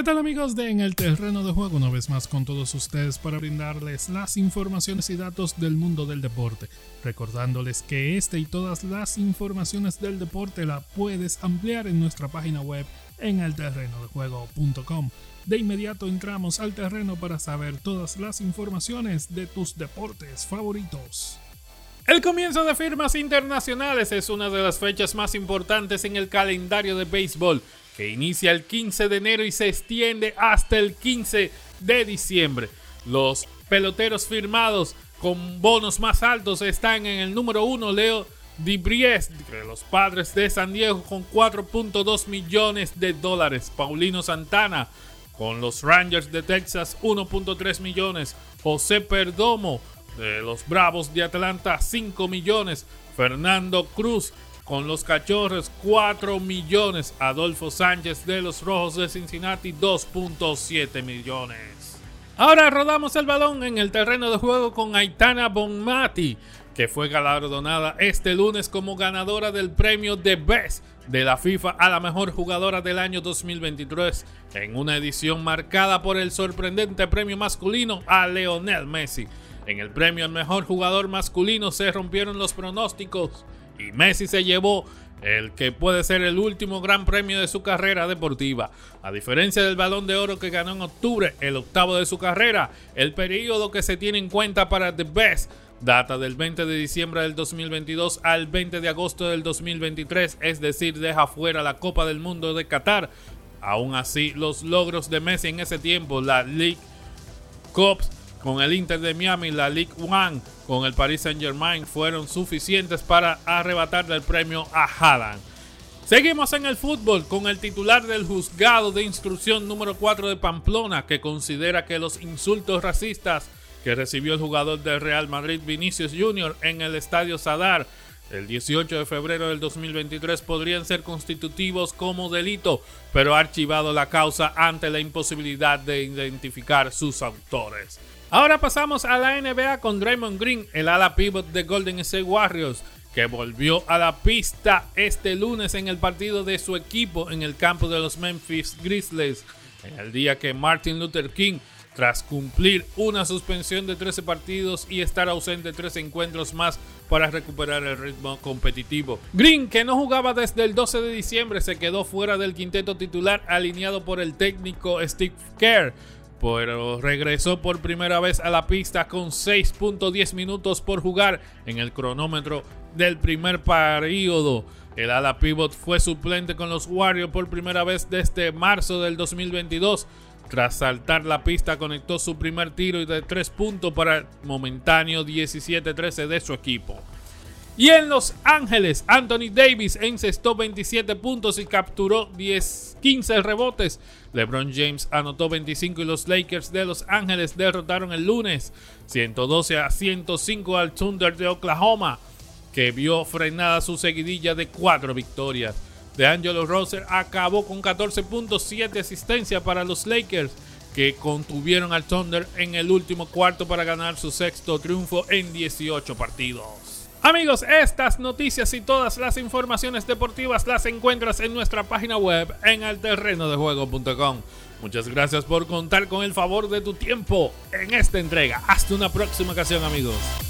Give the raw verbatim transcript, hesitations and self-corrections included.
¿Qué tal, amigos de En el Terreno de Juego? Una vez más con todos ustedes para brindarles las informaciones y datos del mundo del deporte. Recordándoles que este y todas las informaciones del deporte la puedes ampliar en nuestra página web en el terreno de juego punto com. De inmediato entramos al terreno para saber todas las informaciones de tus deportes favoritos. El comienzo de firmas internacionales es una de las fechas más importantes en el calendario de béisbol, que inicia el quince de enero y se extiende hasta el quince de diciembre. Los peloteros firmados con bonos más altos están en el número uno, Leo DeBriese, de los Padres de San Diego, con cuatro punto dos millones de dólares. Paulino Santana, con los Rangers de Texas, uno punto tres millones. José Perdomo, de los Bravos de Atlanta, cinco millones. Fernando Cruz, con los Cachorros, cuatro millones. Adolfo Sánchez, de los Rojos de Cincinnati, dos punto siete millones. Ahora rodamos el balón en el terreno de juego con Aitana Bonmatí, que fue galardonada este lunes como ganadora del premio The Best de la FIFA a la mejor jugadora del año dos mil veintitrés, en una edición marcada por el sorprendente premio masculino a Lionel Messi. En el premio al mejor jugador masculino se rompieron los pronósticos y Messi se llevó el que puede ser el último gran premio de su carrera deportiva. A diferencia del Balón de Oro que ganó en octubre, el octavo de su carrera, el periodo que se tiene en cuenta para The Best data del veinte de diciembre del dos mil veintidós al veinte de agosto del dos mil veintitrés, es decir, deja fuera la Copa del Mundo de Qatar. Aún así, los logros de Messi en ese tiempo, la League Cup con el Inter de Miami, la League One con el Paris Saint-Germain, fueron suficientes para arrebatarle el premio a Haaland. Seguimos en el fútbol con el titular del juzgado de instrucción número cuatro de Pamplona, que considera que los insultos racistas que recibió el jugador del Real Madrid Vinicius Junior en el Estadio Sadar el dieciocho de febrero del dos mil veintitrés podrían ser constitutivos como delito, pero ha archivado la causa ante la imposibilidad de identificar sus autores. Ahora pasamos a la N B A con Draymond Green, el ala pivot de Golden State Warriors, que volvió a la pista este lunes en el partido de su equipo en el campo de los Memphis Grizzlies, en el día que Martin Luther King, tras cumplir una suspensión de trece partidos y estar ausente tres encuentros más para recuperar el ritmo competitivo. Green, que no jugaba desde el doce de diciembre, se quedó fuera del quinteto titular alineado por el técnico Steve Kerr, pero regresó por primera vez a la pista con seis punto diez minutos por jugar en el cronómetro del primer período. El ala pivot fue suplente con los Warriors por primera vez desde marzo del dos mil veintidós. Tras saltar la pista, conectó su primer tiro de tres puntos para el momentáneo diecisiete trece de su equipo. Y en Los Ángeles, Anthony Davis encestó veintisiete puntos y capturó diez, quince rebotes. LeBron James anotó veinticinco y los Lakers de Los Ángeles derrotaron el lunes ciento doce a ciento cinco al Thunder de Oklahoma, que vio frenada su seguidilla de cuatro victorias. DeAngelo Russell acabó con catorce puntos, siete asistencias para los Lakers, que contuvieron al Thunder en el último cuarto para ganar su sexto triunfo en dieciocho partidos. Amigos, estas noticias y todas las informaciones deportivas las encuentras en nuestra página web en el terreno de juego punto com. Muchas gracias por contar con el favor de tu tiempo en esta entrega. Hasta una próxima ocasión, amigos.